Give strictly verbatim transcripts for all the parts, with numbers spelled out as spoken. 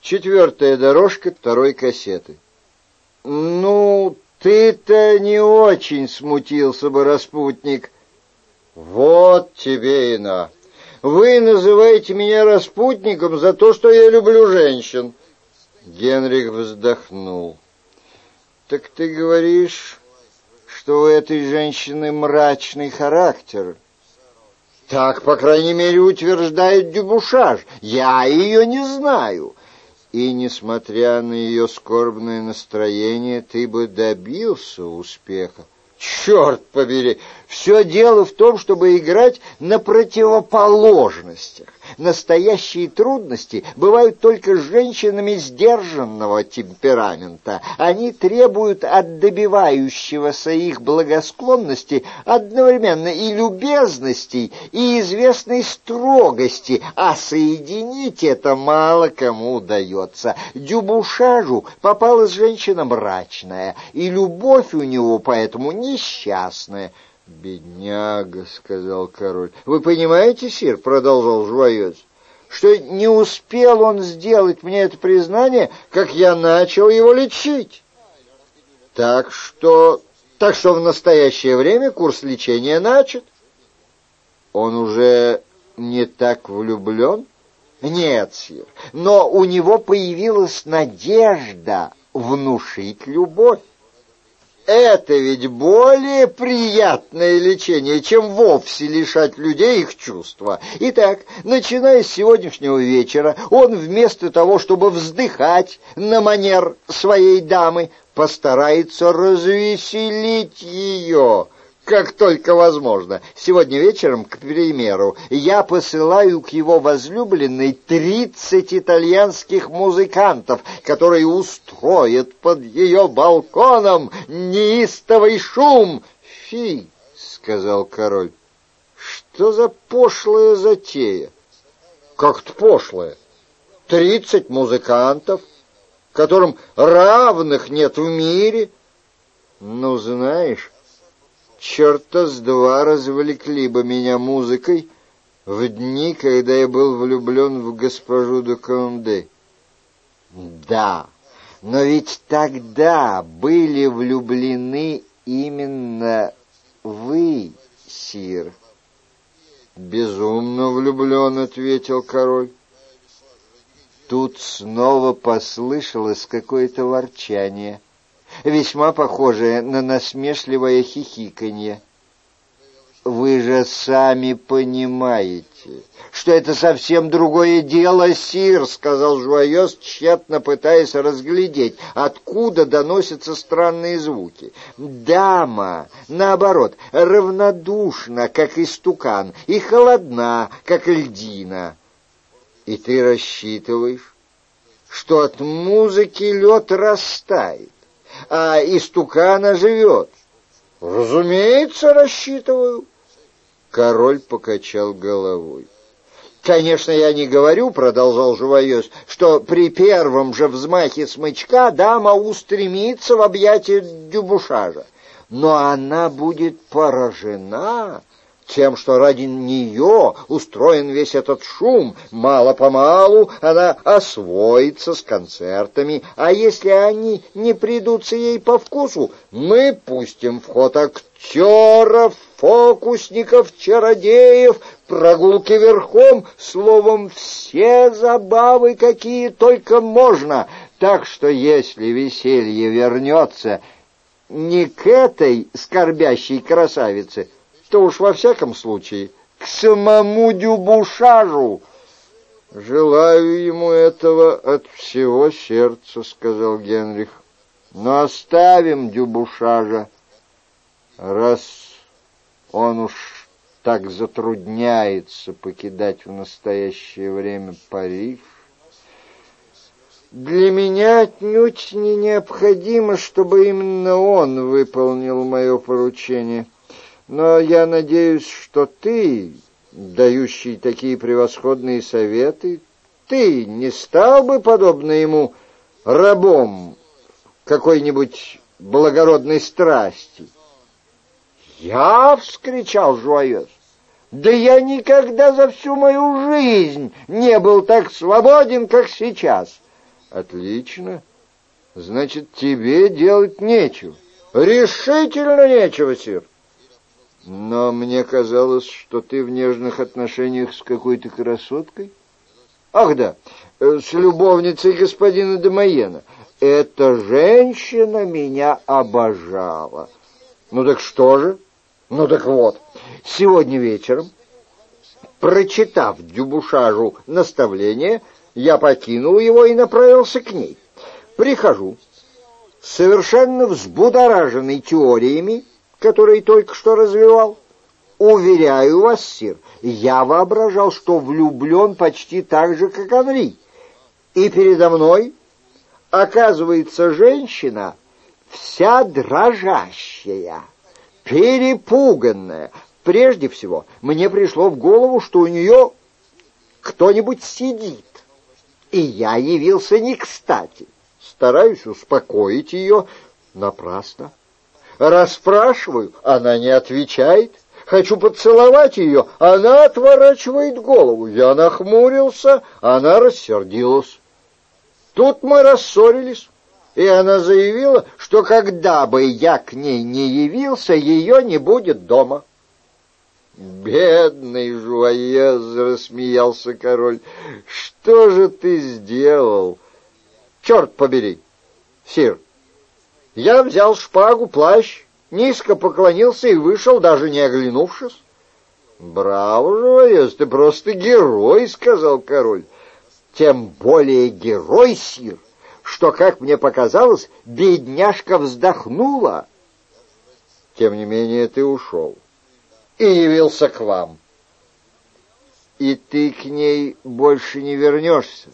Четвертая дорожка второй кассеты. «Ну, ты-то не очень смутился бы, распутник». «Вот тебе и на. Вы называете меня распутником за то, что я люблю женщин». Генрих вздохнул. «Так ты говоришь, что у этой женщины мрачный характер?» «Так, по крайней мере, утверждает Дюбушаж. Я ее не знаю». «И, несмотря на ее скорбное настроение, ты бы добился успеха». «Черт побери! Все дело в том, чтобы играть на противоположностях. Настоящие трудности бывают только с женщинами сдержанного темперамента. Они требуют от добивающегося их благосклонности одновременно и любезностей, и известной строгости, а соединить это мало кому удается. Дюбушажу попалась женщина мрачная, и любовь у него поэтому несчастная». «Бедняга», — сказал король. «Вы понимаете, сир, — продолжал Жуайос, — что не успел он сделать мне это признание, как я начал его лечить. Так что, так что в настоящее время курс лечения начат». «Он уже не так влюблен?» «Нет, сир, но у него появилась надежда внушить любовь. Это ведь более приятное лечение, чем вовсе лишать людей их чувства. Итак, начиная с сегодняшнего вечера, он вместо того, чтобы вздыхать на манер своей дамы, постарается развеселить ее, как только возможно. Сегодня вечером, к примеру, я посылаю к его возлюбленной тридцать итальянских музыкантов, которые устроят под ее балконом неистовый шум. — Фи, — сказал король, — что за пошлая затея? — Как-то пошлая. Тридцать музыкантов, которым равных нет в мире. Ну, знаешь, черта с два развлекли бы меня музыкой в дни, когда я был влюблен в госпожу де Конде. Да, но ведь тогда были влюблены именно вы, сир. Безумно влюблен, — ответил король. Тут снова послышалось какое-то ворчание, весьма похожее на насмешливое хихиканье. «Вы же сами понимаете, что это совсем другое дело, сир», — сказал Жуайос, тщетно пытаясь разглядеть, откуда доносятся странные звуки. «Дама, наоборот, равнодушна, как истукан, и холодна, как льдина. И ты рассчитываешь, что от музыки лед растает, а истукан оживет?» «Разумеется, рассчитываю». Король покачал головой. «Конечно, я не говорю, — продолжал Жуайос, — что при первом же взмахе смычка дама устремится в объятия Дюбушажа, но она будет поражена тем, что ради нее устроен весь этот шум. Мало-помалу она освоится с концертами, а если они не придутся ей по вкусу, мы пустим в ход актеров, фокусников, чародеев, прогулки верхом, словом, все забавы, какие только можно. Так что если веселье вернется не к этой скорбящей красавице, то уж во всяком случае к самому Дюбушажу». «Желаю ему этого от всего сердца, — сказал Генрих. — Но оставим Дюбушажа, раз он уж так затрудняется покидать в настоящее время Париж. Для меня отнюдь не необходимо, чтобы именно он выполнил мое поручение. Но я надеюсь, что ты, дающий такие превосходные советы, ты не стал бы, подобно ему, рабом какой-нибудь благородной страсти. «Я!» — вскричал Жуайос. «Да я никогда за всю мою жизнь не был так свободен, как сейчас. Отлично. Значит, тебе делать нечего. Решительно нечего, сир. Но мне казалось, что ты в нежных отношениях с какой-то красоткой. Ах да, с любовницей господина де Майена. Эта женщина меня обожала. Ну так что же? Ну так вот, сегодня вечером, прочитав Дюбушажу наставление, я покинул его и направился к ней. Прихожу, совершенно взбудораженный теориями, которые только что развивал. Уверяю вас, сир, я воображал, что влюблен почти так же, как Анри. И передо мной оказывается женщина, вся дрожащая, перепуганная. Прежде всего, мне пришло в голову, что у нее кто-нибудь сидит, и я явился не кстати. Стараюсь успокоить ее, напрасно. Расспрашиваю, она не отвечает. Хочу поцеловать ее, она отворачивает голову. Я нахмурился, она рассердилась. Тут мы рассорились, и она заявила, что когда бы я к ней не явился, ее не будет дома. «Бедный Жуаез!» — рассмеялся король. «Что же ты сделал? Черт побери! Сир, я взял шпагу, плащ, низко поклонился и вышел, даже не оглянувшись». «Браво, Жуаез, ты просто герой!» — сказал король. «Тем более герой, сир, что, как мне показалось, бедняжка вздохнула. Тем не менее ты ушел и явился к вам. И ты к ней больше не вернешься?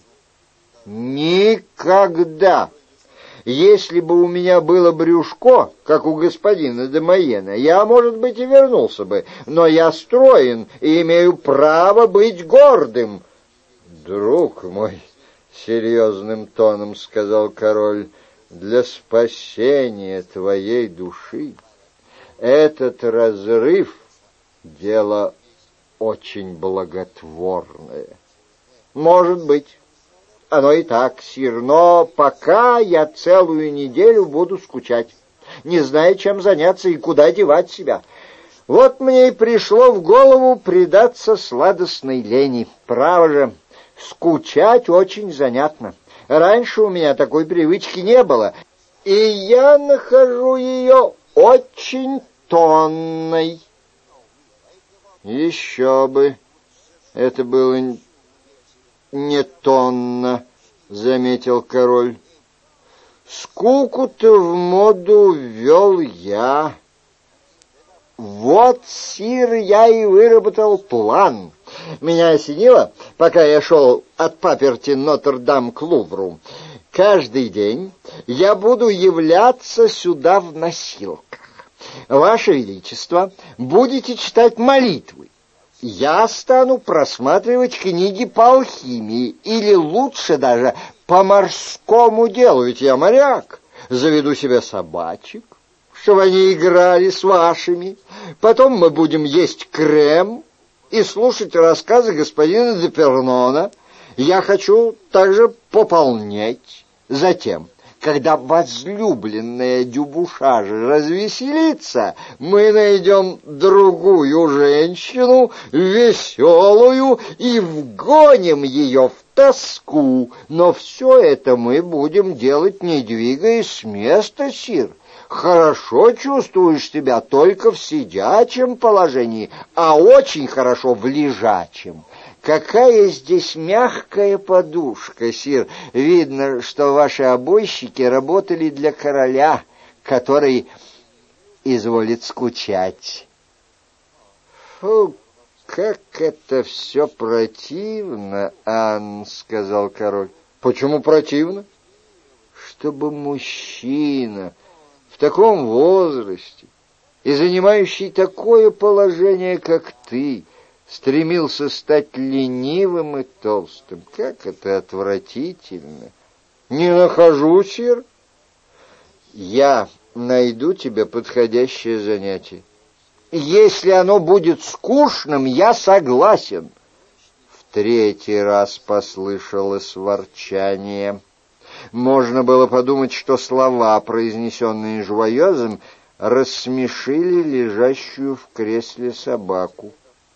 Никогда. Если бы у меня было брюшко, как у господина де Майена, я, может быть, и вернулся бы, но я строен и имею право быть гордым». «Друг мой», — серьезным тоном сказал король, — «для спасения твоей души этот разрыв — дело очень благотворное». «Может быть, оно и так, сир, но пока я целую неделю буду скучать, не зная, чем заняться и куда девать себя. Вот мне и пришло в голову предаться сладостной лени. Право же, скучать очень занятно. Раньше у меня такой привычки не было, и я нахожу ее очень тонной». «Еще бы! Это было не тонно», — заметил король. «Скуку-то в моду ввел я. Вот, сир, я и выработал план. Меня осенило, пока я шел от паперти Нотр-Дам к Лувру. Каждый день я буду являться сюда в носилках. Ваше Величество, будете читать молитвы. Я стану просматривать книги по алхимии, или лучше даже по морскому делу, ведь я моряк. Заведу себе собачек, чтобы они играли с вашими. Потом мы будем есть крем и слушать рассказы господина де Пернона. Я хочу также пополнять. Затем, когда возлюбленная Дюбушажа развеселится, мы найдем другую женщину, веселую, и вгоним ее в тоску. Но все это мы будем делать, не двигаясь с места, сир. Хорошо чувствуешь себя только в сидячем положении, а очень хорошо в лежачем. Какая здесь мягкая подушка, сир. Видно, что ваши обойщики работали для короля, который изволит скучать». «Фу, как это все противно, Ан», — сказал король. «Почему противно?» «Чтобы мужчина в таком возрасте и занимающий такое положение, как ты, стремился стать ленивым и толстым. Как это отвратительно!» «Не нахожу, сир». «Я найду тебе подходящее занятие. Если оно будет скучным, я согласен». В третий раз послышалось ворчание. Можно было подумать, что слова, произнесенные Жуайозом, рассмешили лежащую в кресле собаку.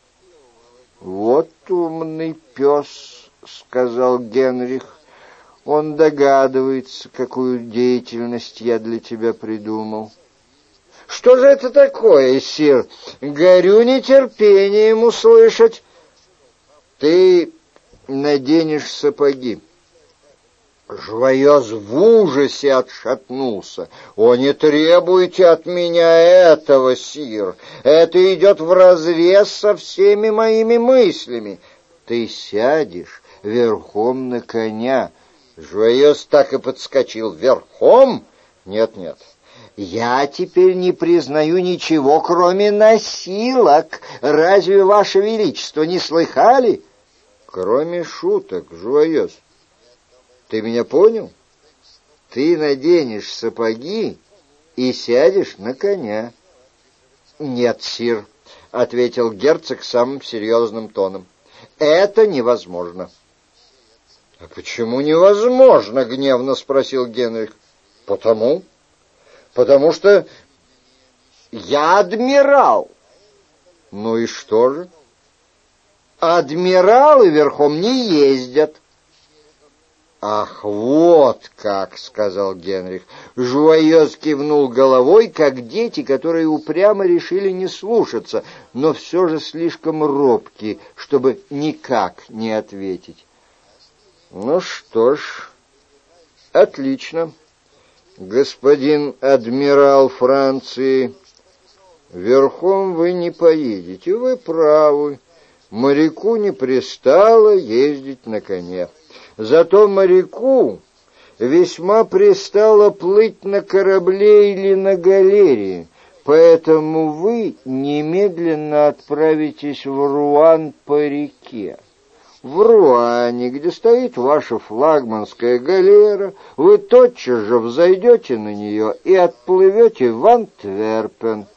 «Вот умный пес», — сказал Генрих. «Он догадывается, какую деятельность я для тебя придумал». «Что же это такое, сир? Горю нетерпением услышать». «Ты наденешь сапоги». Жуайоз в ужасе отшатнулся. «О, не требуйте от меня этого, сир! Это идет вразрез со всеми моими мыслями. Ты сядешь верхом на коня». Жуайоз так и подскочил. «Верхом? Нет-нет. Я теперь не признаю ничего, кроме носилок. Разве, Ваше Величество, не слыхали?» «Кроме шуток, Жуайоз. Ты меня понял? Ты наденешь сапоги и сядешь на коня». «Нет, сир», — ответил герцог самым серьезным тоном. «Это невозможно». «А почему невозможно?» — гневно спросил Генрих. «Потому? Потому что я адмирал». «Ну и что же?» «Адмиралы верхом не ездят». «Ах, вот как!» — сказал Генрих. Жуайоз кивнул головой, как дети, которые упрямо решили не слушаться, но все же слишком робкие, чтобы никак не ответить. «Ну что ж, отлично. Господин адмирал Франции, верхом вы не поедете, вы правы. Моряку не пристало ездить на коне. Зато моряку весьма пристало плыть на корабле или на галерее, поэтому вы немедленно отправитесь в Руан по реке. В Руане, где стоит ваша флагманская галера, вы тотчас же взойдете на нее и отплывете в Антверпен».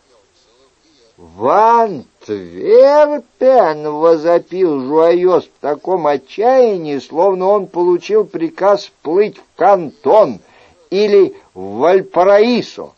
«В Антверпен!» — возопил Жуайоз в таком отчаянии, словно он получил приказ плыть в Кантон или в Вальпараисо.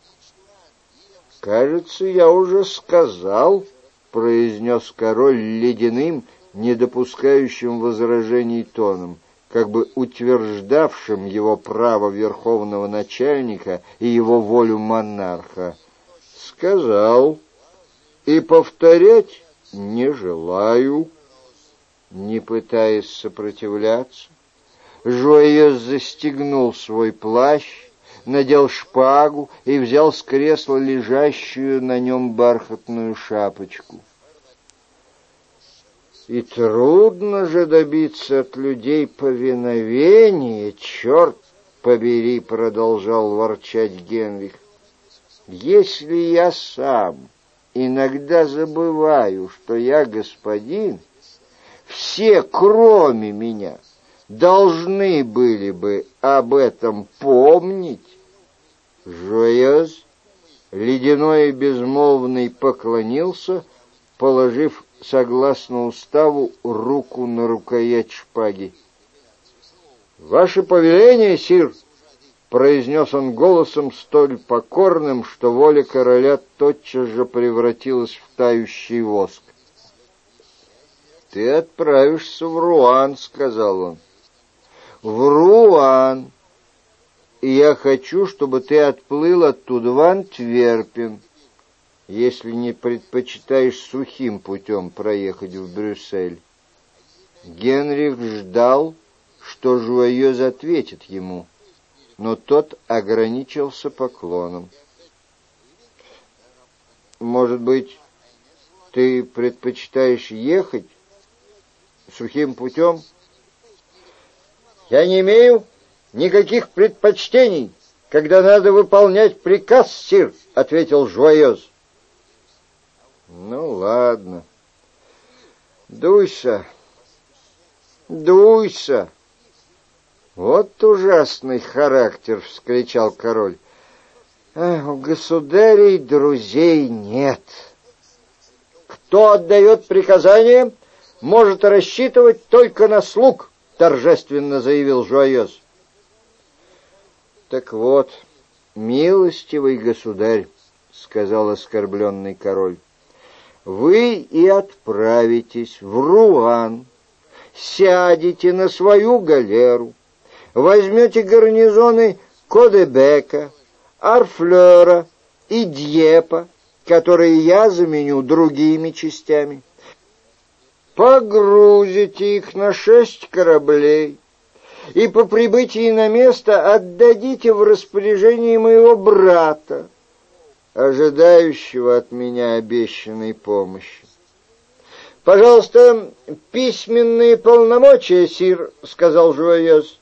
«Кажется, я уже сказал», — произнес король ледяным, не допускающим возражений тоном, как бы утверждавшим его право верховного начальника и его волю монарха. «Сказал, и повторять не желаю». Не пытаясь сопротивляться, Жуайоз застегнул свой плащ, надел шпагу и взял с кресла лежащую на нем бархатную шапочку. «И трудно же добиться от людей повиновения, черт побери», — продолжал ворчать Генрих. «Если я сам иногда забываю, что я господин, все, кроме меня, должны были бы об этом помнить». Жуайоз, ледяной и безмолвный, поклонился, положив, согласно уставу, руку на рукоять шпаги. «Ваше повеление, сир!» — произнес он голосом столь покорным, что воля короля тотчас же превратилась в тающий воск. «Ты отправишься в Руан», — сказал он. «В Руан. И я хочу, чтобы ты отплыл оттуда в Антверпен, если не предпочитаешь сухим путем проехать в Брюссель». Генрих ждал, что Жуайоз ответит ему, но тот ограничился поклоном. «Может быть, ты предпочитаешь ехать сухим путем?» «Я не имею никаких предпочтений, когда надо выполнять приказ, сир», — ответил Жуайоз. «Ну, ладно. Дуйся, дуйся». «Вот ужасный характер!» — вскричал король. «Эх, у государей друзей нет. Кто отдает приказания, может рассчитывать только на слуг», — торжественно заявил Жуайоз. Так вот, милостивый государь, — сказал оскорбленный король, — вы и отправитесь в Руан, сядете на свою галеру, возьмете гарнизоны Кодебека, Арфлера и Дьепа, которые я заменю другими частями, погрузите их на шесть кораблей и по прибытии на место отдадите в распоряжение моего брата, ожидающего от меня обещанной помощи. — Пожалуйста, письменные полномочия, сир, — сказал Жуайез.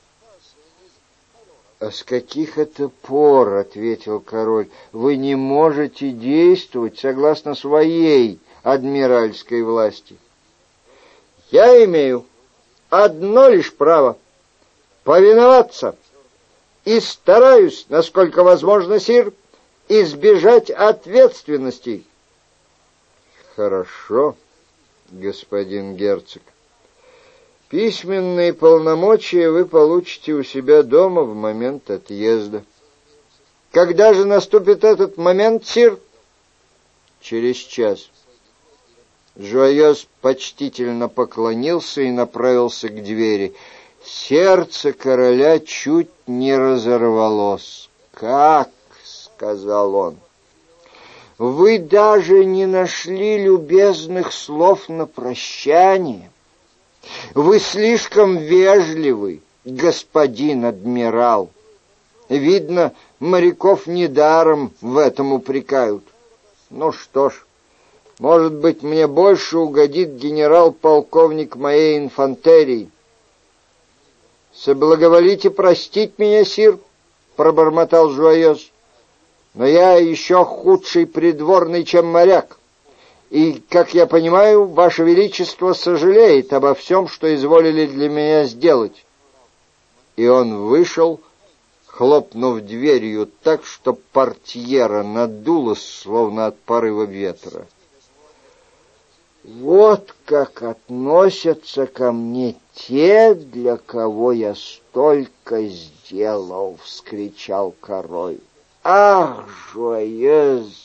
— А с каких это пор, — ответил король, — вы не можете действовать согласно своей адмиральской власти? — Я имею одно лишь право — повиноваться, и стараюсь, насколько возможно, сир, избежать ответственности. — Хорошо, господин герцог. Письменные полномочия вы получите у себя дома в момент отъезда. — Когда же наступит этот момент, сир? — Через час. Жуайез почтительно поклонился и направился к двери. Сердце короля чуть не разорвалось. — Как? — сказал он. — Вы даже не нашли любезных слов на прощание? Вы слишком вежливый, господин адмирал. Видно, моряков недаром в этом упрекают. Ну что ж, может быть, мне больше угодит генерал-полковник моей инфантерии. Соблаговолите простить меня, сир, — пробормотал Жуайез, — но я еще худший придворный, чем моряк. И, как я понимаю, Ваше Величество сожалеет обо всем, что изволили для меня сделать. И он вышел, хлопнув дверью так, что портьера надулась, словно от порыва ветра. «Вот как относятся ко мне те, для кого я столько сделал!» — вскричал король. «Ах, Жуайез!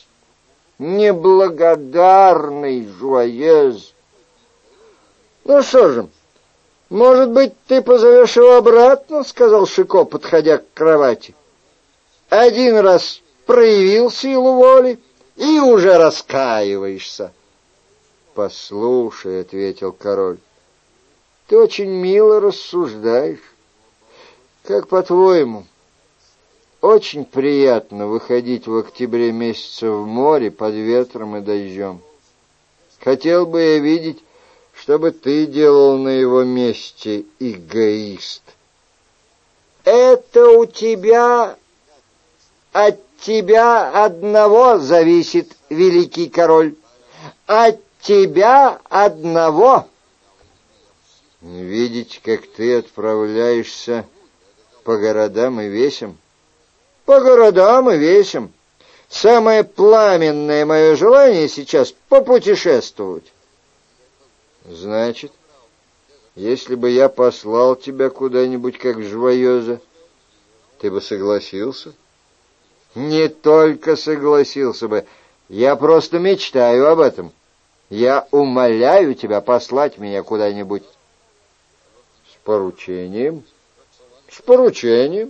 Неблагодарный Жуайез! Ну что же, может быть, ты позовешь его обратно, — сказал Шико, подходя к кровати. Один раз проявил силу воли и уже раскаиваешься. Послушай, — ответил король, — ты очень мило рассуждаешь. Как по-твоему, очень приятно выходить в октябре месяце в море под ветром и дождем. Хотел бы я видеть, чтобы ты делал на его месте, эгоист. Это у тебя, от тебя одного зависит, великий король, от тебя одного. Видеть, как ты отправляешься по городам и весям? По городам и весям. Самое пламенное мое желание сейчас — попутешествовать. Значит, если бы я послал тебя куда-нибудь, как Жуайеза, ты бы согласился? Не только согласился бы, я просто мечтаю об этом. Я умоляю тебя послать меня куда-нибудь. С поручением? С поручением.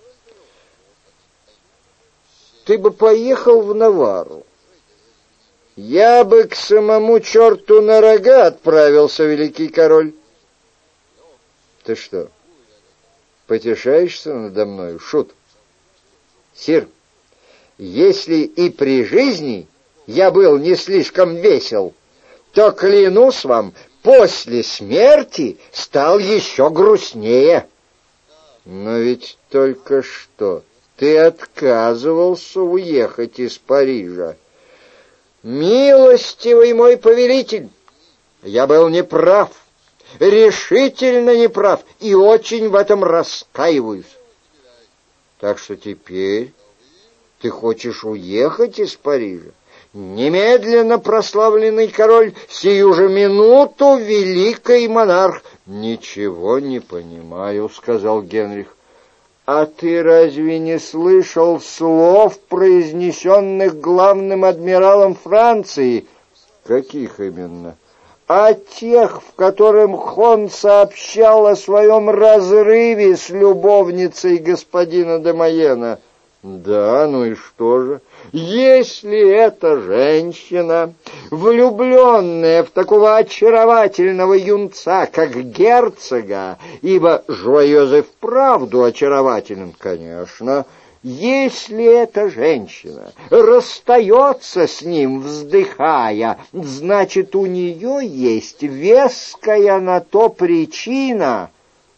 Ты бы поехал в Наварру. Я бы к самому черту на рога отправился, великий король. Ты что, потешаешься надо мною, шут? Сир, если и при жизни я был не слишком весел, то, клянусь вам, после смерти стал еще грустнее. Но ведь только что ты отказывался уехать из Парижа. Милостивый мой повелитель, я был неправ, решительно неправ, и очень в этом раскаиваюсь. Так что теперь ты хочешь уехать из Парижа? Немедленно, прославленный король, сию же минуту, великий монарх. Ничего не понимаю, — сказал Генрих. А ты разве не слышал слов, произнесенных главным адмиралом Франции? Каких именно? А тех, в которых он сообщал о своем разрыве с любовницей господина де Майена. Да, ну и что же? Если эта женщина, влюбленная в такого очаровательного юнца, как герцога, ибо Жуайозе вправду очарователен, конечно, если эта женщина расстается с ним, вздыхая, значит, у нее есть веская на то причина.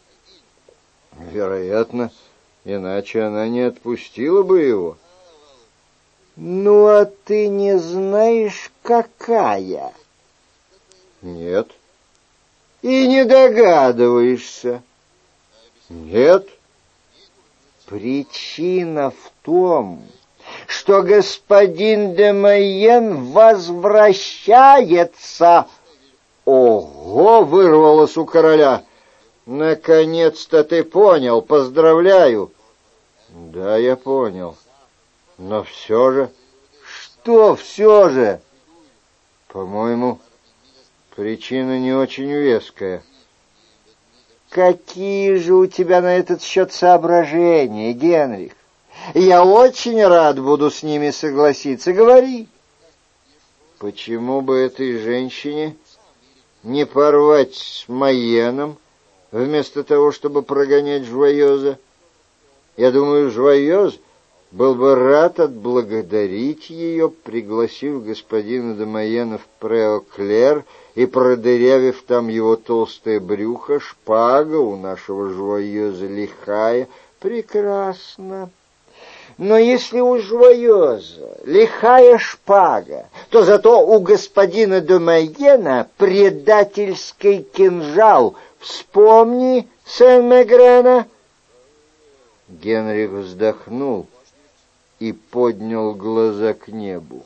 Вероятно, иначе она не отпустила бы его. Ну, а ты не знаешь, какая? Нет. И не догадываешься? Нет. Причина в том, что господин де Майен возвращается. Ого, вырвалось у короля. Наконец-то ты понял, поздравляю. Да, я понял. Но все же... Что все же? По-моему, причина не очень веская. Какие же у тебя на этот счет соображения, Генрих? Я очень рад буду с ними согласиться. Говори. Почему бы этой женщине не порвать с Майеном, вместо того, чтобы прогонять Жуайоза? Я думаю, Жуайоз был бы рад отблагодарить ее, пригласив господина де Майена в Преоклер и продырявив там его толстое брюхо. Шпага у нашего Жуайоза лихая. Прекрасно. Но если у Жуайоза лихая шпага, то зато у господина де Майена предательский кинжал. Вспомни Сен-Мегрена. Генрих вздохнул и поднял глаза к небу.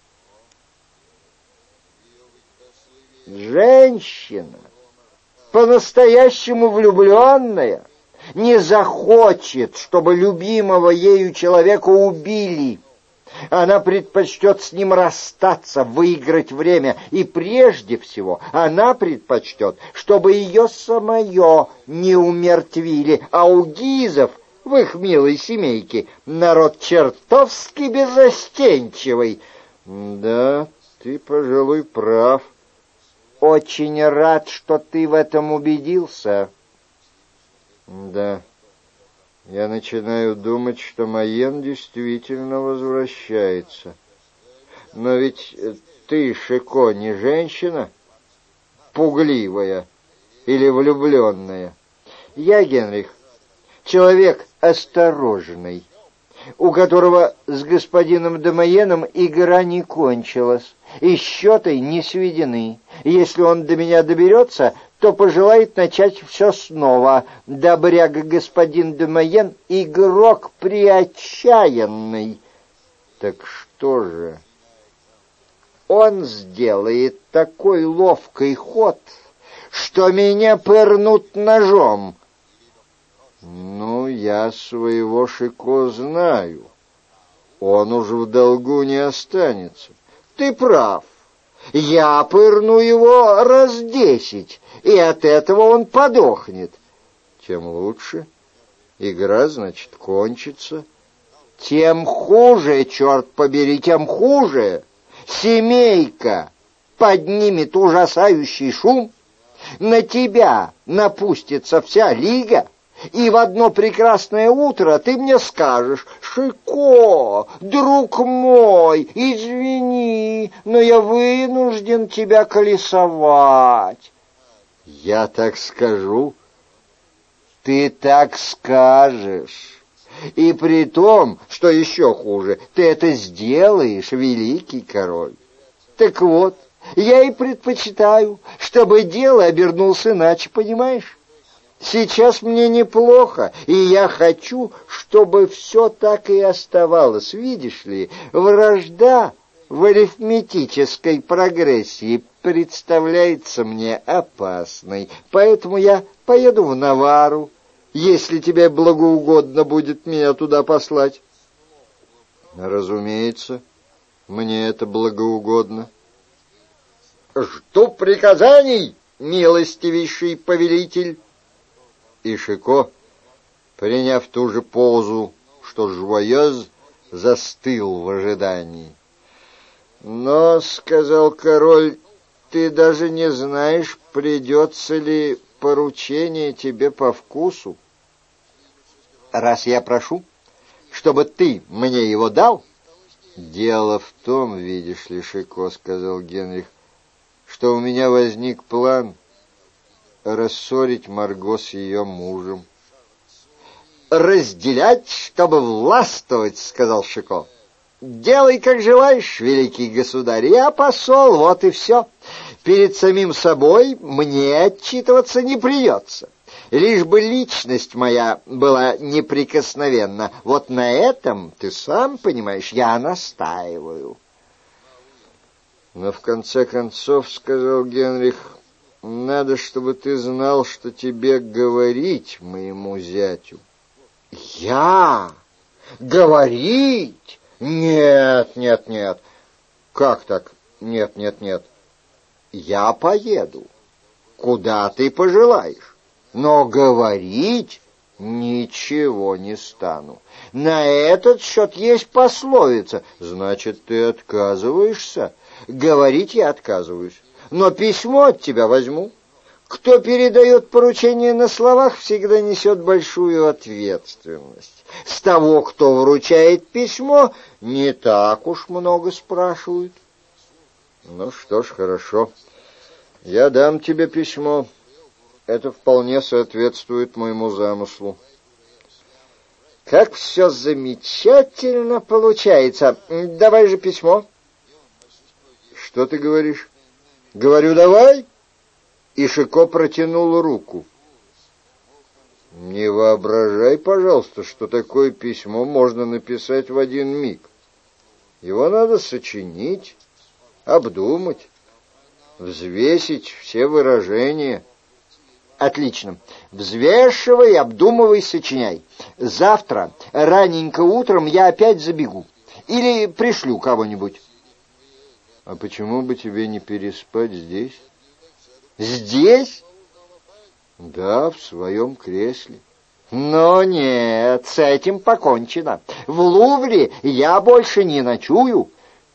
Женщина, по-настоящему влюбленная, не захочет, чтобы любимого ею человека убили. Она предпочтет с ним расстаться, выиграть время, и прежде всего она предпочтет, чтобы ее самое не умертвили, а у Гизов в их милой семейке народ чертовски беззастенчивый. Да, ты, пожалуй, прав. Очень рад, что ты в этом убедился. Да, я начинаю думать, что Майен действительно возвращается. Но ведь ты, Шико, не женщина, пугливая или влюбленная. Я, Генрих, человек осторожный, у которого с господином де Майеном игра не кончилась, и счеты не сведены. Если он до меня доберется, то пожелает начать все снова. Добряга господин де Майен — игрок преотчаянный. Так что же? Он сделает такой ловкий ход, что меня пырнут ножом. Ну, я своего Шико знаю. Он уж в долгу не останется. Ты прав. Я пырну его раз десять, и от этого он подохнет. Тем лучше. Игра, значит, кончится. Тем хуже, черт побери, тем хуже. Семейка поднимет ужасающий шум, на тебя напустится вся лига, и в одно прекрасное утро ты мне скажешь: «Шико, друг мой, извини, но я вынужден тебя колесовать». Я так скажу? Ты так скажешь. И при том, что еще хуже, ты это сделаешь, великий король. Так вот, я и предпочитаю, чтобы дело обернулось иначе, понимаешь? Сейчас мне неплохо, и я хочу, чтобы все так и оставалось. Видишь ли, вражда в арифметической прогрессии представляется мне опасной, поэтому я поеду в Навару если тебе благоугодно будет меня туда послать. Разумеется, мне это благоугодно. Жду приказаний, милостивейший повелитель. И Шико, приняв ту же позу, что Жуаёз, застыл в ожидании. Но, — сказал король, — ты даже не знаешь, придется ли поручение тебе по вкусу. Раз я прошу, чтобы ты мне его дал... Дело в том, видишь ли, Шико, — сказал Генрих, — что у меня возник план рассорить Марго с ее мужем. «Разделять, чтобы властвовать», — сказал Шико. «Делай, как желаешь, великий государь, я посол, вот и все. Перед самим собой мне отчитываться не придется. Лишь бы личность моя была неприкосновенна. Вот на этом, ты сам понимаешь, я настаиваю». «Но в конце концов, — сказал Генрих, — надо, чтобы ты знал, что тебе говорить моему зятю». «Я? Говорить? Нет, нет, нет. Как так? Нет, нет, нет. Я поеду, куда ты пожелаешь, но говорить ничего не стану. На этот счет есть пословица. Значит, ты отказываешься? Говорить я отказываюсь, но письмо от тебя возьму. Кто передает поручение на словах, всегда несет большую ответственность. С того, кто вручает письмо, не так уж много спрашивают. Ну что ж, хорошо. Я дам тебе письмо. Это вполне соответствует моему замыслу. Как все замечательно получается. Давай же письмо. Что ты говоришь? Говорю, давай. И Шико протянул руку. Не воображай, пожалуйста, что такое письмо можно написать в один миг. Его надо сочинить, обдумать, взвесить все выражения. Отлично. Взвешивай, обдумывай, сочиняй. Завтра, раненько утром, я опять забегу. Или пришлю кого-нибудь. А почему бы тебе не переспать здесь? Здесь? Да, в своем кресле. Но нет, с этим покончено. В Лувре я больше не ночую.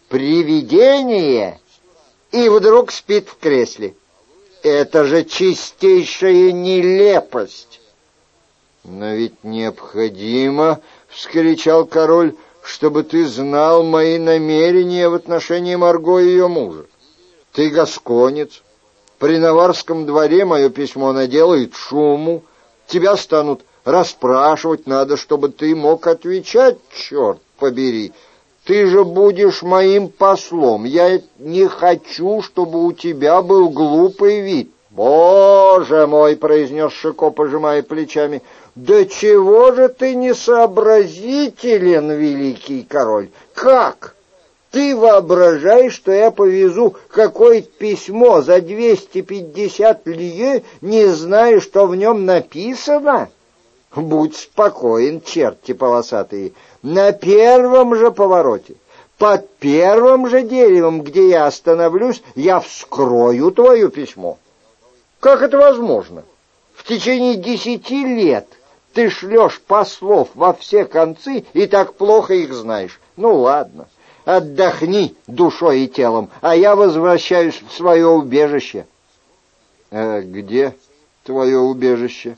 Привидение. И вдруг спит в кресле. Это же чистейшая нелепость. Но ведь необходимо, — вскричал король, — чтобы ты знал мои намерения в отношении Марго и ее мужа. Ты гасконец. При Наварском дворе мое письмо наделает шуму. Тебя станут расспрашивать, надо, чтобы ты мог отвечать, черт побери. Ты же будешь моим послом. Я не хочу, чтобы у тебя был глупый вид. Боже мой, — произнес Шико, пожимая плечами, — да чего же ты не сообразителен, великий король? Как? Ты воображаешь, что я повезу какое-то письмо за двести пятьдесят лье, не зная, что в нем написано? Будь спокоен, черти полосатые. На первом же повороте, под первым же деревом, где я остановлюсь, я вскрою твое письмо. Как это возможно? В течение десяти лет ты шлешь послов во все концы и так плохо их знаешь. Ну ладно. Отдохни душой и телом, а я возвращаюсь в свое убежище. А где твое убежище?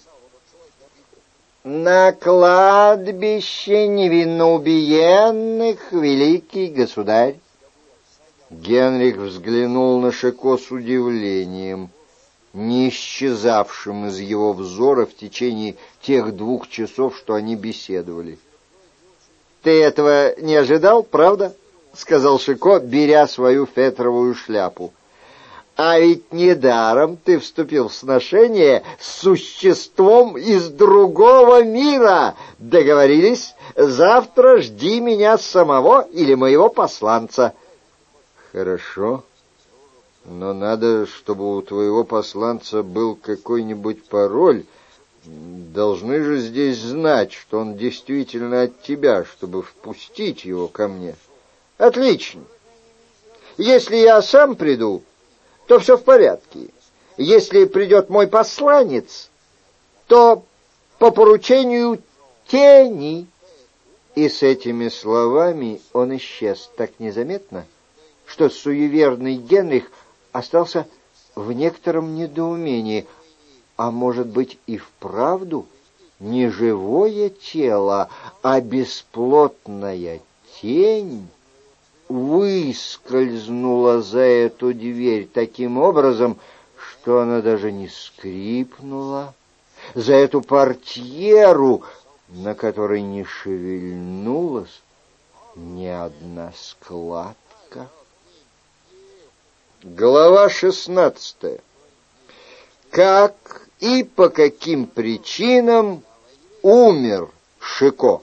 На кладбище невинно убиенных, великий государь. Генрих взглянул на Шико с удивлением, не исчезавшим из его взора в течение тех двух часов, что они беседовали. Ты этого не ожидал, правда? — сказал Шико, беря свою фетровую шляпу. — А ведь недаром ты вступил в сношение с существом из другого мира. Договорились? Завтра жди меня самого или моего посланца. — Хорошо, но надо, чтобы у твоего посланца был какой-нибудь пароль. Должны же здесь знать, что он действительно от тебя, чтобы впустить его ко мне. Отлично. Если я сам приду, то все в порядке. Если придет мой посланец, то по поручению тени. И с этими словами он исчез так незаметно, что суеверный Генрих остался в некотором недоумении. А может быть и вправду не живое тело, а бесплотная тень выскользнула за эту дверь таким образом, что она даже не скрипнула, за эту портьеру, на которой не шевельнулась ни одна складка. Глава шестнадцатая. Как и по каким причинам умер Шико?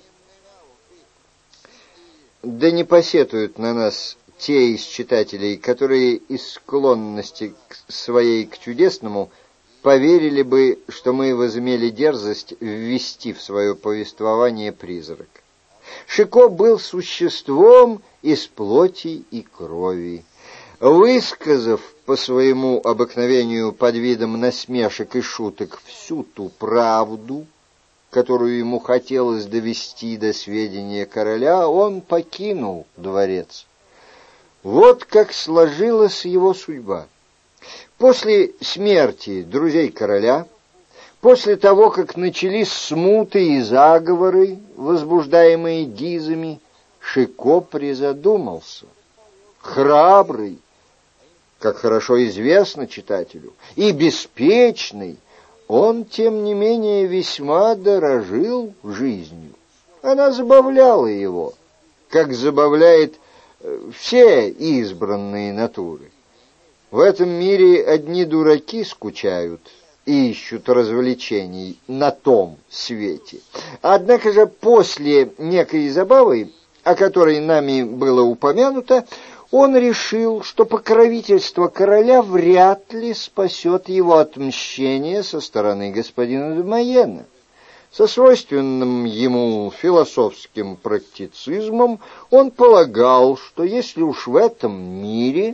Да не посетуют на нас те из читателей, которые из склонности к своей к чудесному поверили бы, что мы возымели дерзость ввести в свое повествование призрак. Шико был существом из плоти и крови. Высказав по своему обыкновению под видом насмешек и шуток всю ту правду, которую ему хотелось довести до сведения короля, он покинул дворец. Вот как сложилась его судьба. После смерти друзей короля, после того, как начались смуты и заговоры, возбуждаемые Гизами, Шико призадумался. Храбрый, как хорошо известно читателю, и беспечный, он, тем не менее, весьма дорожил жизнью. Она забавляла его, как забавляет все избранные натуры. В этом мире одни дураки скучают и ищут развлечений на том свете. Однако же после некой забавы, о которой нами было упомянуто, он решил, что покровительство короля вряд ли спасет его от мщения со стороны господина де Майена. Со свойственным ему философским практицизмом он полагал, что если уж в этом мире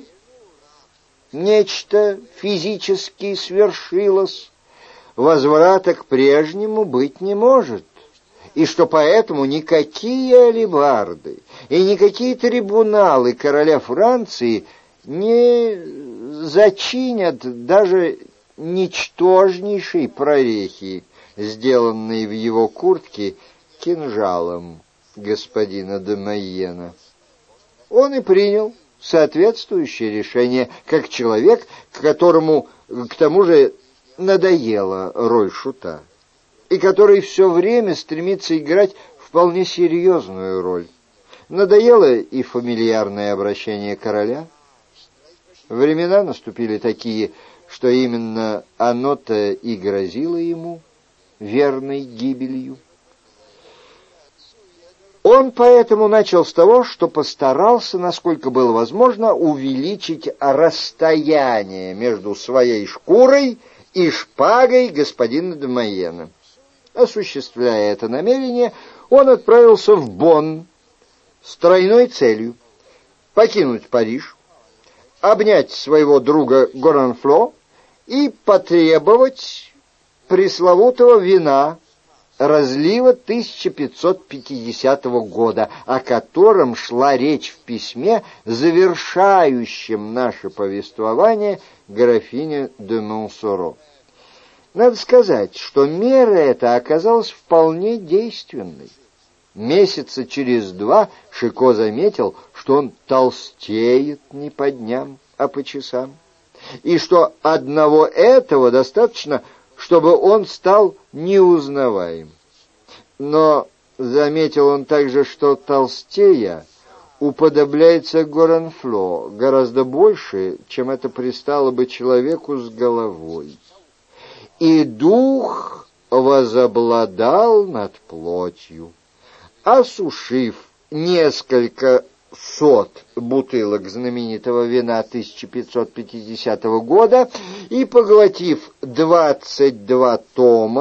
нечто физически свершилось, возврата к прежнему быть не может, и что поэтому никакие алебарды и никакие трибуналы короля Франции не зачинят даже ничтожнейшей прорехи, сделанной в его куртке кинжалом господина де Майена. Он и принял соответствующее решение, как человек, которому к тому же надоела роль шута, и который все время стремится играть вполне серьезную роль. Надоело и фамильярное обращение короля. Времена наступили такие, что именно оно-то и грозило ему верной гибелью. Он поэтому начал с того, что постарался, насколько было возможно, увеличить расстояние между своей шкурой и шпагой господина де Майена. Осуществляя это намерение, он отправился в Бонн с тройной целью покинуть Париж, обнять своего друга Горанфло и потребовать пресловутого вина разлива тысяча пятьсот пятидесятого года, о котором шла речь в письме, завершающем наше повествование графине де Монсоро. Надо сказать, что мера эта оказалась вполне действенной. Месяца через два Шико заметил, что он толстеет не по дням, а по часам, и что одного этого достаточно, чтобы он стал неузнаваем. Но заметил он также, что толстея уподобляется Горанфло гораздо больше, чем это пристало бы человеку с головой. И дух возобладал над плотью. Осушив несколько сот бутылок знаменитого вина тысяча пятьсот пятидесятого года и поглотив двадцать два тома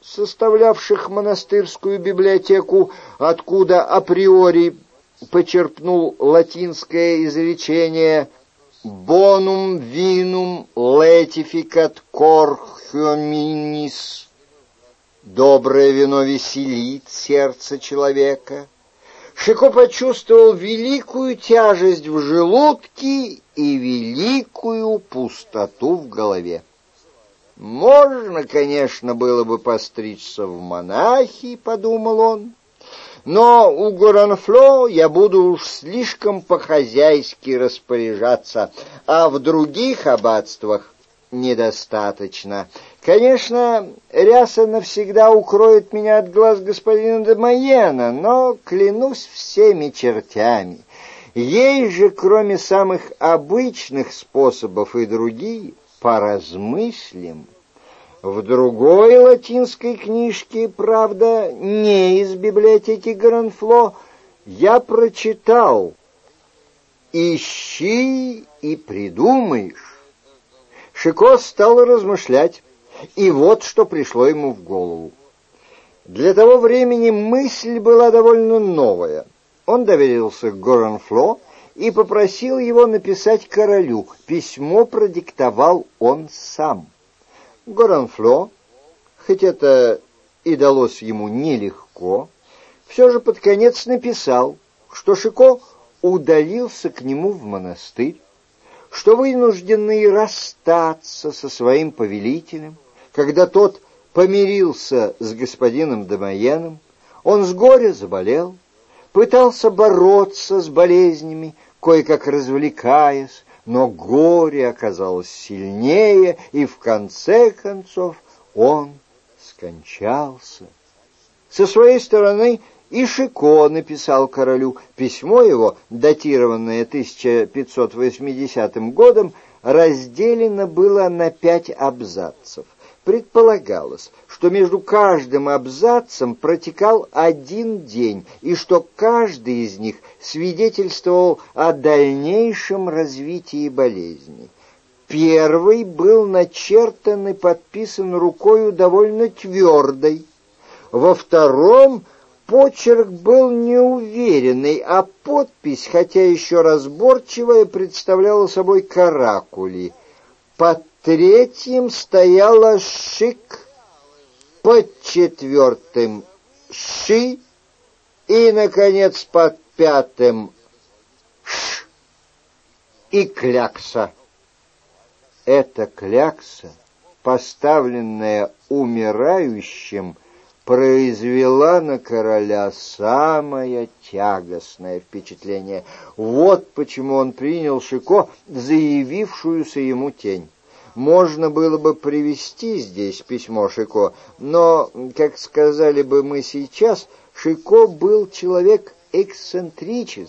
составлявших монастырскую библиотеку, откуда априори почерпнул латинское изречение «bonum vinum letificat cor hominis» — «доброе вино веселит сердце человека», Шико почувствовал великую тяжесть в желудке и великую пустоту в голове. «Можно, конечно, было бы постричься в монахи», — подумал он, «но у Горанфло я буду уж слишком по-хозяйски распоряжаться, а в других аббатствах недостаточно. Конечно, ряса навсегда укроет меня от глаз господина де Майена, но клянусь всеми чертями, ей же, кроме самых обычных способов и другие, поразмыслим». В другой латинской книжке, правда, не из библиотеки Горанфло, я прочитал: «Ищи и придумаешь». Шико стал размышлять, и вот что пришло ему в голову. Для того времени мысль была довольно новая. Он доверился Горанфло и попросил его написать королю. Письмо продиктовал он сам. Горанфло, хоть это и далось ему нелегко, все же под конец написал, что Шико удалился к нему в монастырь, что вынужденный расстаться со своим повелителем, когда тот помирился с господином де Майеном, он с горя заболел, пытался бороться с болезнями, кое-как развлекаясь, но горе оказалось сильнее, и в конце концов он скончался. Со своей стороны и Шико написал королю. Письмо его, датированное тысяча пятьсот восьмидесятым годом, разделено было на пять абзацев. Предполагалось, что между каждым абзацем протекал один день, и что каждый из них свидетельствовал о дальнейшем развитии болезни. Первый был начертан и подписан рукою довольно твердой. Во втором почерк был неуверенный, а подпись, хотя еще разборчивая, представляла собой каракули. Под третьим стояла «шик», под четвертым «ши» и, наконец, под пятым «ш» и клякса. Эта клякса, поставленная умирающим, произвела на короля самое тягостное впечатление. Вот почему он принял Шико за явившуюся ему тень. Можно было бы привести здесь письмо Шико, но, как сказали бы мы сейчас, Шико был человек эксцентрический.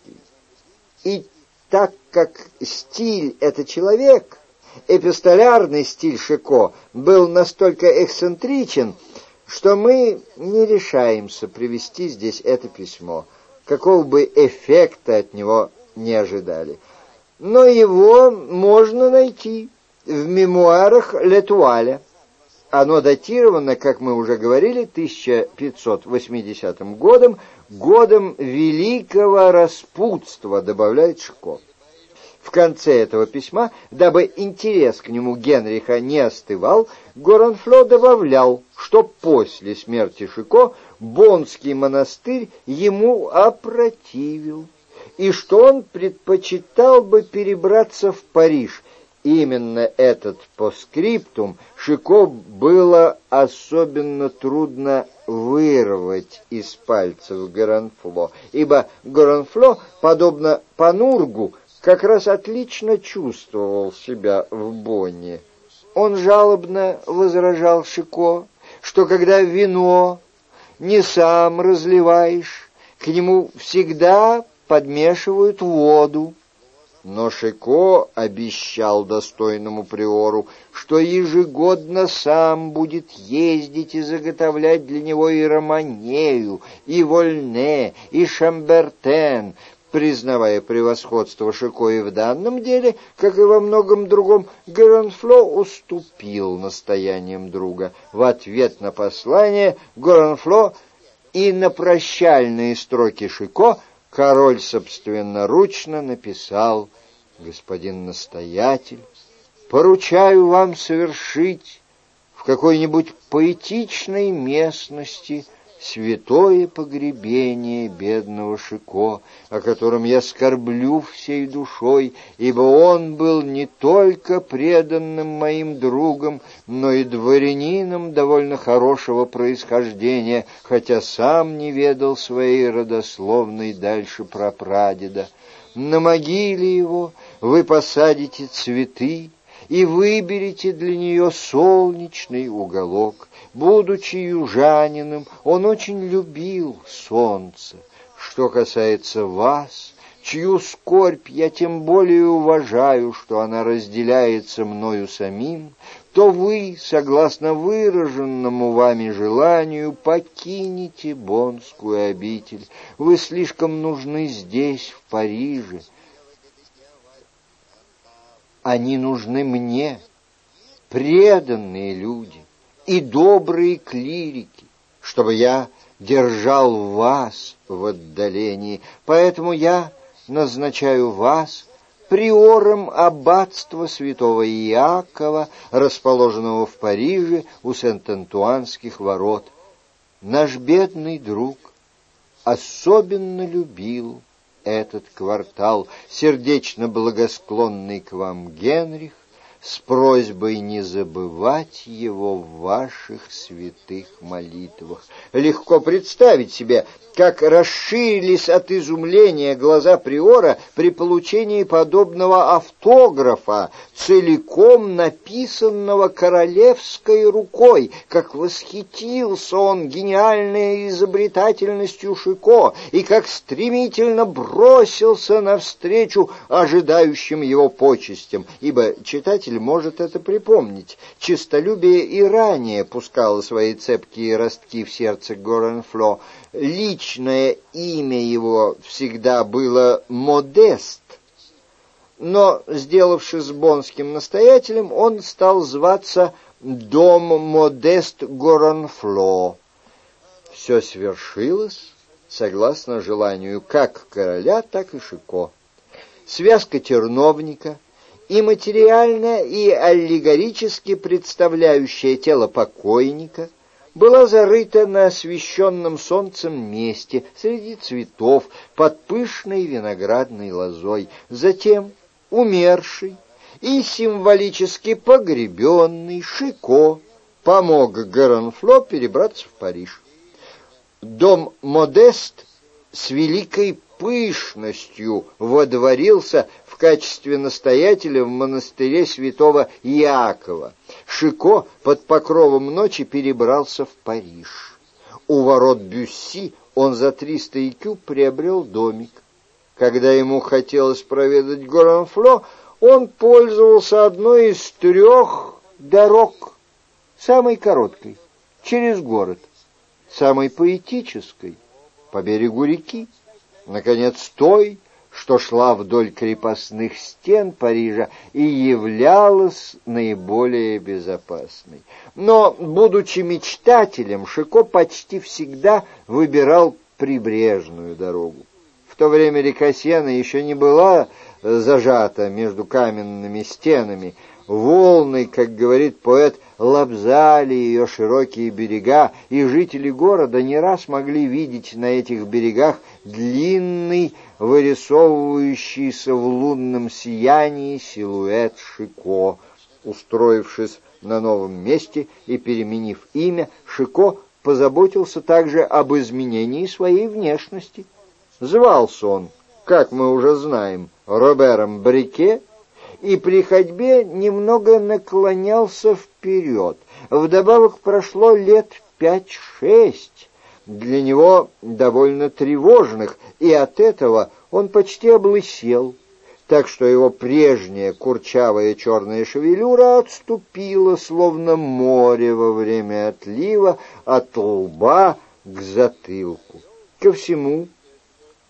И так как стиль — это человек, эпистолярный стиль Шико был настолько эксцентричен, что мы не решаемся привести здесь это письмо, какого бы эффекта от него не ожидали. Но его можно найти в мемуарах Летуаля. Оно датировано, как мы уже говорили, тысяча пятьсот восьмидесятым годом, годом великого распутства, добавляет Шико. В конце этого письма, дабы интерес к нему Генриха не остывал, Горанфло добавлял, что после смерти Шико Боннский монастырь ему опротивил, и что он предпочитал бы перебраться в Париж. Именно этот постскриптум Шико было особенно трудно вырвать из пальцев Горанфло, ибо Горанфло, подобно Панургу, как раз отлично чувствовал себя в Бонне. Он жалобно возражал Шико, что когда вино не сам разливаешь, к нему всегда подмешивают воду. Но Шико обещал достойному приору, что ежегодно сам будет ездить и заготовлять для него и романею, и вольне, и шамбертен, Признавая превосходство Шико и в данном деле, как и во многом другом, Гоrenflot уступил настояниям друга. В ответ на послание Гоrenflot и на прощальные строки Шико король собственноручно написал: «Господин настоятель, поручаю вам совершить в какой-нибудь поэтичной местности святое погребение бедного Шико, о котором я скорблю всей душой, ибо он был не только преданным моим другом, но и дворянином довольно хорошего происхождения, хотя сам не ведал своей родословной дальше прапрадеда. На могиле его вы посадите цветы и выберете для нее солнечный уголок. Будучи южанином, он очень любил солнце. Что касается вас, чью скорбь я тем более уважаю, что она разделяется мною самим, то вы, согласно выраженному вами желанию, покинете Боннскую обитель. Вы слишком нужны здесь, в Париже. Они нужны мне, преданные люди и добрые клирики, чтобы я держал вас в отдалении. Поэтому я назначаю вас приором аббатства святого Иакова, расположенного в Париже у Сент-Антуанских ворот. Наш бедный друг особенно любил этот квартал. Сердечно благосклонный к вам Генрих, с просьбой не забывать его в ваших святых молитвах». Легко представить себе, как расширились от изумления глаза приора при получении подобного автографа, целиком написанного королевской рукой, как восхитился он гениальной изобретательностью Шико и как стремительно бросился навстречу ожидающим его почестям, ибо читатель может это припомнить. Честолюбие и ранее пускало свои цепкие ростки в сердце Гоrenflot. Личное имя его всегда было Модест, но, сделавшись боннским настоятелем, он стал зваться Дом Модест Гоrenflot. Все свершилось согласно желанию как короля, так и Шико. Связка терновника и материально, и аллегорически представляющая тело покойника была зарыта на освещенном солнцем месте среди цветов под пышной виноградной лозой. Затем умерший и символически погребенный Шико помог Гоrenflot перебраться в Париж. Дом Модест с великой пышностью водворился в качестве настоятеля в монастыре святого Иакова. Шико под покровом ночи перебрался в Париж. У ворот Бюсси он за триста икю приобрел домик. Когда ему хотелось проведать Гоrenflot, он пользовался одной из трех дорог, самой короткой, через город, самой поэтической, по берегу реки, наконец, той, что шла вдоль крепостных стен Парижа и являлась наиболее безопасной. Но, будучи мечтателем, Шико почти всегда выбирал прибрежную дорогу. В то время река Сена еще не была зажата между каменными стенами. Волны, как говорит поэт, лобзали ее широкие берега, и жители города не раз могли видеть на этих берегах длинный, вырисовывающийся в лунном сиянии силуэт Шико. Устроившись на новом месте и переменив имя, Шико позаботился также об изменении своей внешности. Звался он, как мы уже знаем, Робером Брике, и при ходьбе немного наклонялся вперед. Вдобавок прошло лет пять-шесть, для него довольно тревожных, и от этого он почти облысел, так что его прежняя курчавая черная шевелюра отступила, словно море во время отлива, от лба к затылку. Ко всему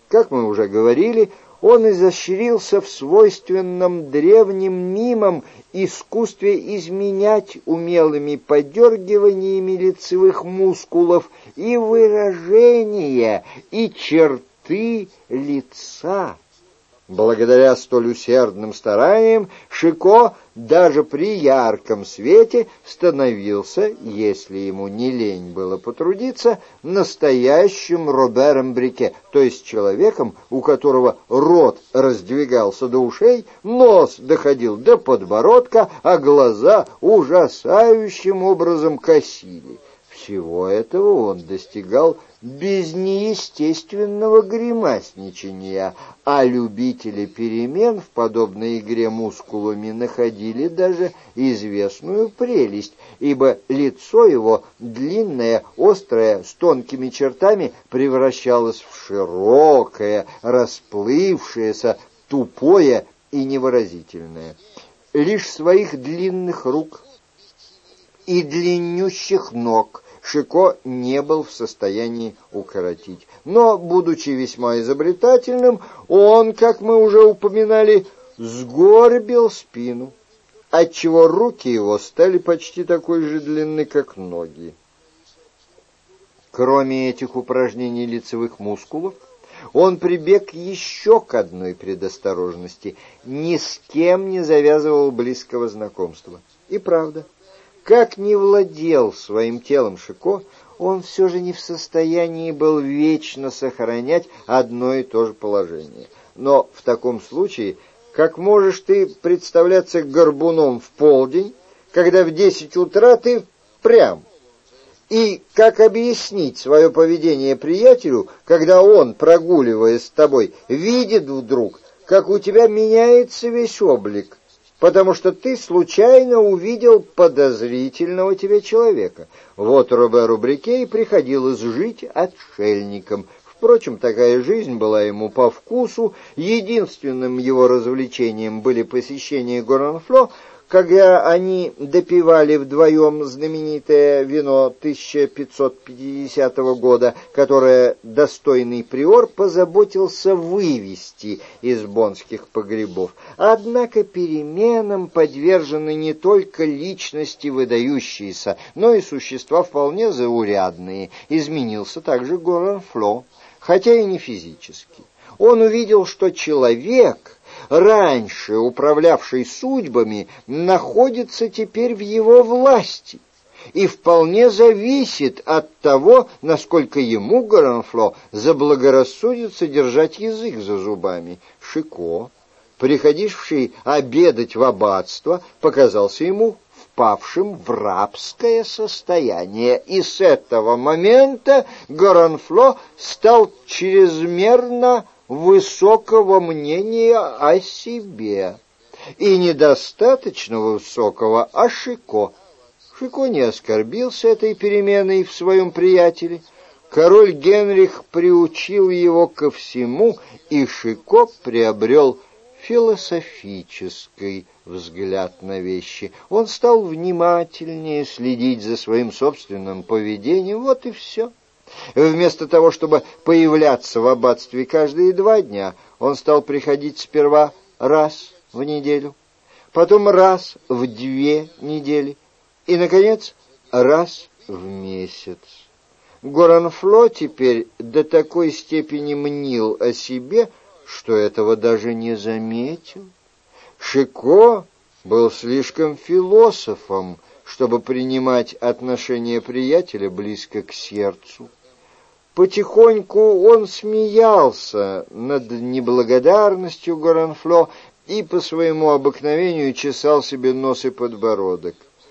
Как мы уже говорили, он изощрился в свойственном древним мимам искусстве изменять умелыми подергиваниями лицевых мускулов и выражения, и черты лица. Благодаря столь усердным стараниям Шико даже при ярком свете становился, если ему не лень было потрудиться, настоящим Робером Брике, то есть человеком, у которого рот раздвигался до ушей, нос доходил до подбородка, а глаза ужасающим образом косили. Всего этого он достигал без неестественного гримасничания, а любители перемен в подобной игре мускулами находили даже известную прелесть, ибо лицо его, длинное, острое, с тонкими чертами, превращалось в широкое, расплывшееся, тупое и невыразительное. Лишь своих длинных рук и длиннющих ног Шико не был в состоянии укоротить. Но, будучи весьма изобретательным, он, как мы уже упоминали, сгорбил спину, отчего руки его стали почти такой же длины, как ноги. Кроме этих упражнений лицевых мускулов, он прибег еще к одной предосторожности: ни с кем не завязывал близкого знакомства. И правда, как ни владел своим телом Шико, он все же не в состоянии был вечно сохранять одно и то же положение. Но в таком случае, как можешь ты представляться горбуном в полдень, когда в десять утра ты прям? И как объяснить свое поведение приятелю, когда он, прогуливаясь с тобой, видит вдруг, как у тебя меняется весь облик, потому что ты случайно увидел подозрительного тебе человека? Вот Роберу Брике и приходилось жить отшельником. Впрочем, такая жизнь была ему по вкусу. Единственным его развлечением были посещения Горанфло, когда они допивали вдвоем знаменитое вино тысяча пятьсот пятидесятого года, которое достойный приор позаботился вывести из боннских погребов. Однако переменам подвержены не только личности выдающиеся, но и существа вполне заурядные. Изменился также Горанфло, хотя и не физически. Он увидел, что человек, раньше управлявший судьбами, находится теперь в его власти и вполне зависит от того, насколько ему, Горанфло, заблагорассудится держать язык за зубами. Шико, приходивший обедать в аббатство, показался ему впавшим в рабское состояние, и с этого момента Горанфло стал чрезмерно высокого мнения о себе и недостаточно высокого о Шико. Шико не оскорбился этой переменой в своем приятеле. Король Генрих приучил его ко всему, и Шико приобрел философический взгляд на вещи. Он стал внимательнее следить за своим собственным поведением, вот и все. Вместо того, чтобы появляться в аббатстве каждые два дня, он стал приходить сперва раз в неделю, потом раз в две недели и, наконец, раз в месяц. Горанфло теперь до такой степени мнил о себе, что этого даже не заметил. Шико был слишком философом, чтобы принимать отношения приятеля близко к сердцу. Потихоньку он смеялся над неблагодарностью Горанфло и по своему обыкновению чесал себе нос и подбородок.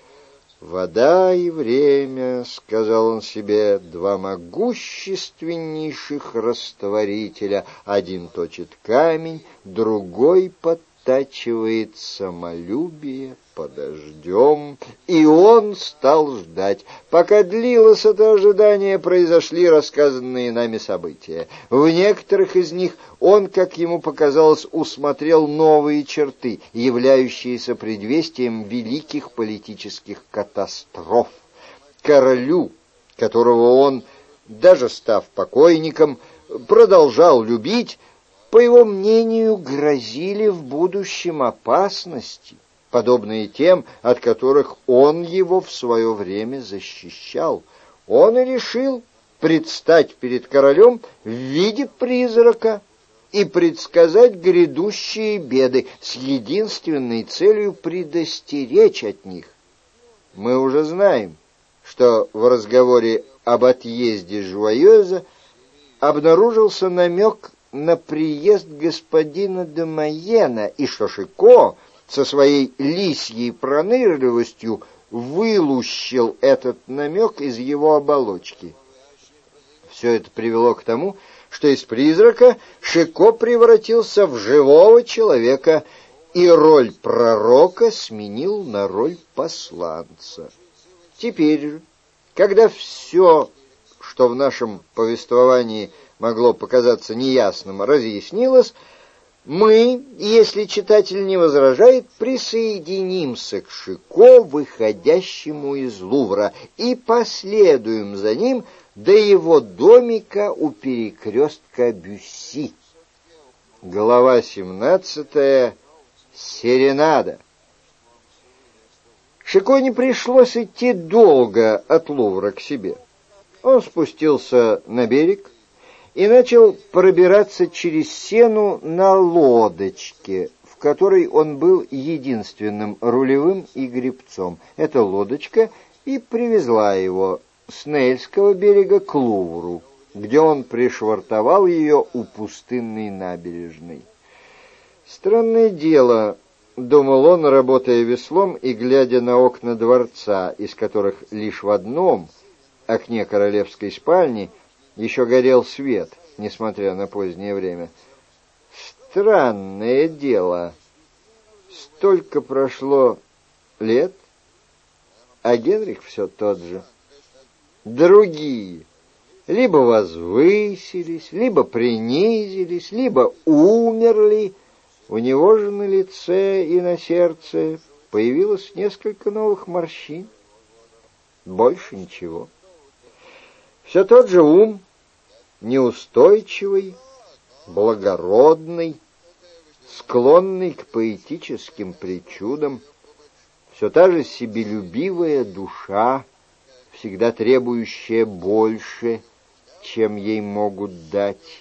«Вода и время, — сказал он себе, — два могущественнейших растворителя. Один точит камень, другой подтачивает самолюбие подождем». И он стал ждать. Пока длилось это ожидание, произошли рассказанные нами события. В некоторых из них он, как ему показалось, усмотрел новые черты, являющиеся предвестием великих политических катастроф. Королю, которого он, даже став покойником, продолжал любить, по его мнению, грозили в будущем опасности, подобные тем, от которых он его в свое время защищал. Он и решил предстать перед королем в виде призрака и предсказать грядущие беды с единственной целью предостеречь от них. Мы уже знаем, что в разговоре об отъезде Жуайоза обнаружился намек на приезд господина де Майена, и что Шико со своей лисьей пронырливостью вылущил этот намек из его оболочки. Все это привело к тому, что из призрака Шико превратился в живого человека и роль пророка сменил на роль посланца. Теперь же, когда все, что в нашем повествовании могло показаться неясным, разъяснилось, мы, если читатель не возражает, присоединимся к Шико, выходящему из Лувра, и последуем за ним до его домика у перекрестка Бюсси. Глава семнадцатая. Серенада. Шико не пришлось идти долго от Лувра к себе. Он спустился на берег и начал пробираться через Сену на лодочке, в которой он был единственным рулевым и гребцом. Эта лодочка и привезла его с Нельского берега к Лувру, где он пришвартовал ее у пустынной набережной. Странное дело, думал он, работая веслом и глядя на окна дворца, из которых лишь в одном окне королевской спальни еще горел свет, несмотря на позднее время. Странное дело. Столько прошло лет, а Генрих все тот же. Другие либо возвысились, либо принизились, либо умерли. У него же на лице и на сердце появилось несколько новых морщин. Больше ничего. Все тот же ум, неустойчивый, благородный, склонный к поэтическим причудам, все та же себелюбивая душа, всегда требующая больше, чем ей могут дать.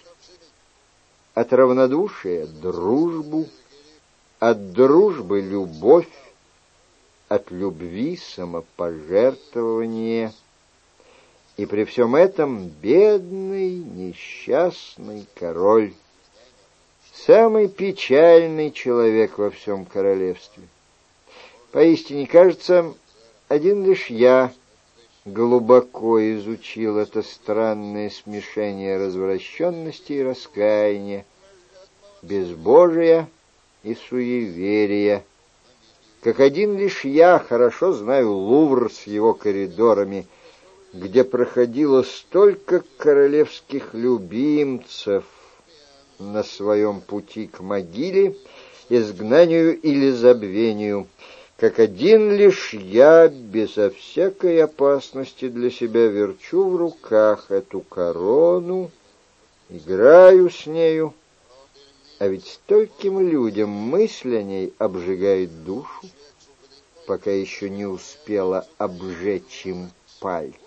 От равнодушия — дружбу, от дружбы — любовь, от любви — самопожертвование. И при всем этом бедный, несчастный король, самый печальный человек во всем королевстве. Поистине, кажется, один лишь я глубоко изучил это странное смешение развращенности и раскаяния, безбожия и суеверия. Как один лишь я хорошо знаю Лувр с его коридорами, где проходило столько королевских любимцев на своем пути к могиле, изгнанию или забвению. Как один лишь я, безо всякой опасности для себя, верчу в руках эту корону, играю с нею, а ведь стольким людям мысль о ней обжигает душу, пока еще не успела обжечь им пальцы.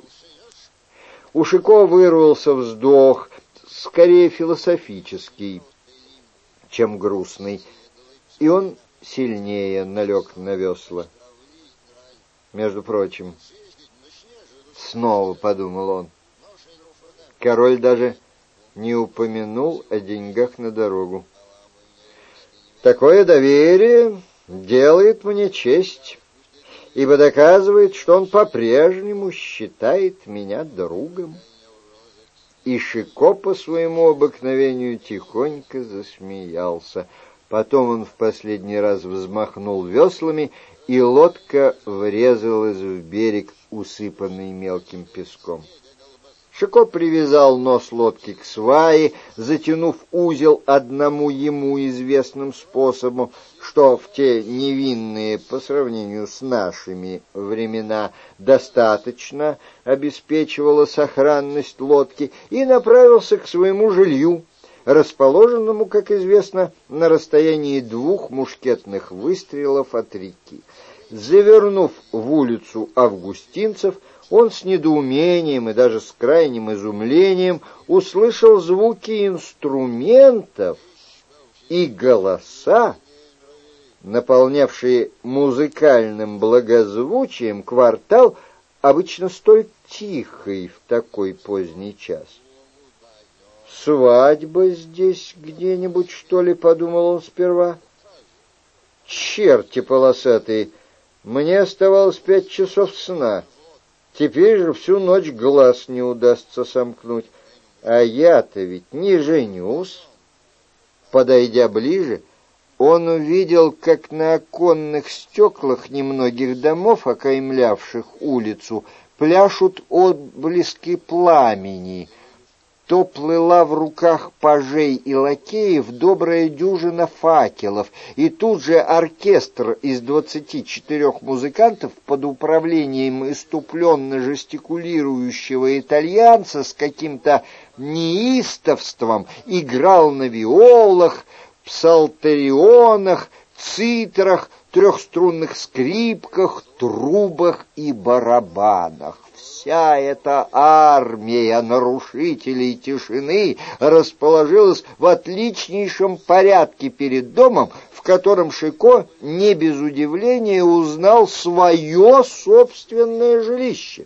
У Шико вырвался вздох, скорее философический, чем грустный, и он сильнее налег на весла. Между прочим, снова подумал он, король даже не упомянул о деньгах на дорогу. Такое доверие делает мне честь, ибо доказывает, что он по-прежнему считает меня другом. И Шико по своему обыкновению тихонько засмеялся. Потом он в последний раз взмахнул веслами, и лодка врезалась в берег, усыпанный мелким песком. Шико привязал нос лодки к свае, затянув узел одному ему известным способом, что в те невинные по сравнению с нашими времена достаточно обеспечивало сохранность лодки, и направился к своему жилью, расположенному, как известно, на расстоянии двух мушкетных выстрелов от реки. Завернув в улицу Августинцев, он с недоумением и даже с крайним изумлением услышал звуки инструментов и голоса, наполнявшие музыкальным благозвучием квартал, обычно столь тихий в такой поздний час. «Свадьба здесь где-нибудь, что ли?» — подумал он сперва. «Черти полосатые! Мне оставалось пять часов сна. Теперь же всю ночь глаз не удастся сомкнуть. А я-то ведь не женюсь». Подойдя ближе, он увидел, как на оконных стеклах немногих домов, окаймлявших улицу, пляшут отблески пламени. То плыла в руках пажей и лакеев добрая дюжина факелов, и тут же оркестр из двадцати четырех музыкантов под управлением иступленно жестикулирующего итальянца с каким-то неистовством играл на виолах, псалтерионах, цитрах, трехструнных скрипках, трубах и барабанах. Вся эта армия нарушителей тишины расположилась в отличнейшем порядке перед домом, в котором Шико не без удивления узнал свое собственное жилище.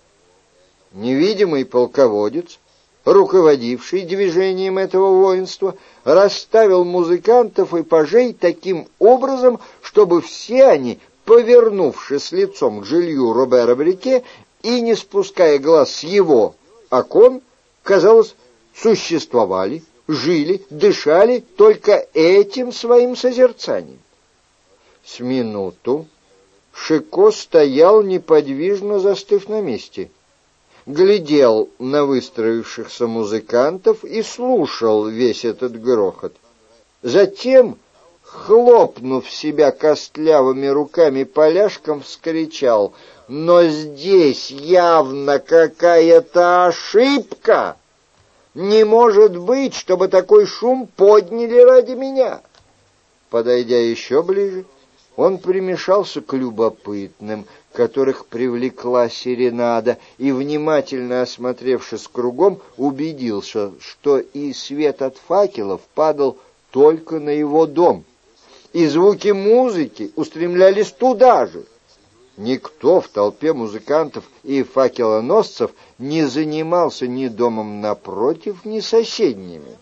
Невидимый полководец, руководивший движением этого воинства, расставил музыкантов и пажей таким образом, чтобы все они, повернувшись лицом к жилью Робера Брике и не спуская глаз с его окон, казалось, существовали, жили, дышали только этим своим созерцанием. С минуту Шико стоял неподвижно, застыв на месте, глядел на выстроившихся музыкантов и слушал весь этот грохот. Затем, хлопнув себя костлявыми руками поляшком, вскричал: «Но здесь явно какая-то ошибка! Не может быть, чтобы такой шум подняли ради меня!» Подойдя еще ближе, он примешался к любопытным, которых привлекла серенада, и, внимательно осмотревшись кругом, убедился, что и свет от факелов падал только на его дом, и звуки музыки устремлялись туда же. Никто в толпе музыкантов и факелоносцев не занимался ни домом напротив, ни соседними.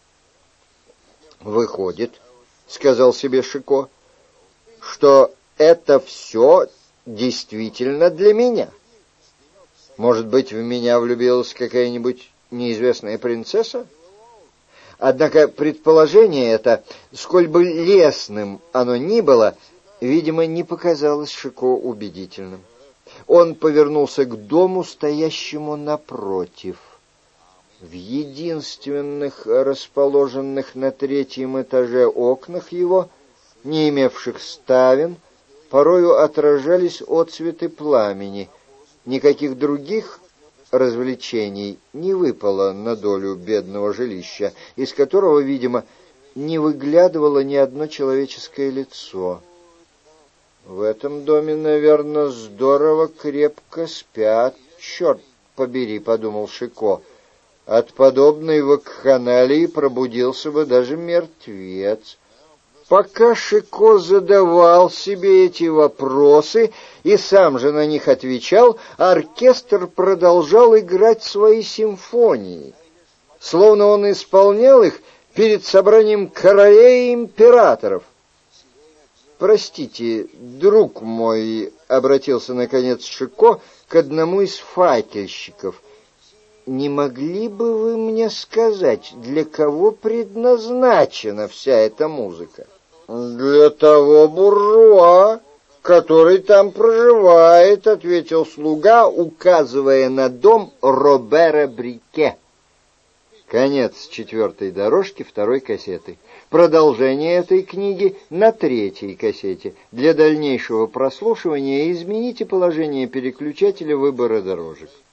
«Выходит, — сказал себе Шико, — что это все действительно для меня. Может быть, в меня влюбилась какая-нибудь неизвестная принцесса?» Однако предположение это, сколь бы лестным оно ни было, видимо, не показалось Шико убедительным. Он повернулся к дому, стоящему напротив. В единственных расположенных на третьем этаже окнах его, не имевших ставен, порою отражались отсветы пламени. Никаких других развлечений не выпало на долю бедного жилища, из которого, видимо, не выглядывало ни одно человеческое лицо. «В этом доме, наверное, здорово крепко спят, черт побери», — подумал Шико. «От подобной вакханалии пробудился бы даже мертвец». Пока Шико задавал себе эти вопросы и сам же на них отвечал, оркестр продолжал играть свои симфонии, словно он исполнял их перед собранием королей и императоров. «Простите, друг мой», — обратился наконец Шико к одному из факельщиков, — «не могли бы вы мне сказать, для кого предназначена вся эта музыка?» «Для того буржуа, который там проживает», — ответил слуга, указывая на дом Робера Брике. Конец четвертой дорожки второй кассеты. Продолжение этой книги на третьей кассете. Для дальнейшего прослушивания измените положение переключателя выбора дорожек.